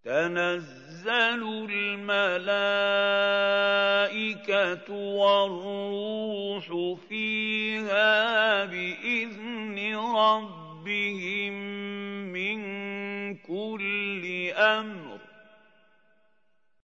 تَنَزَّلُ الْمَلَائِكَةُ وَالرُّوحُ فِيهَا بِإِذْنِ رَبِّهِم مِّن كُلِّ أَمْرٍ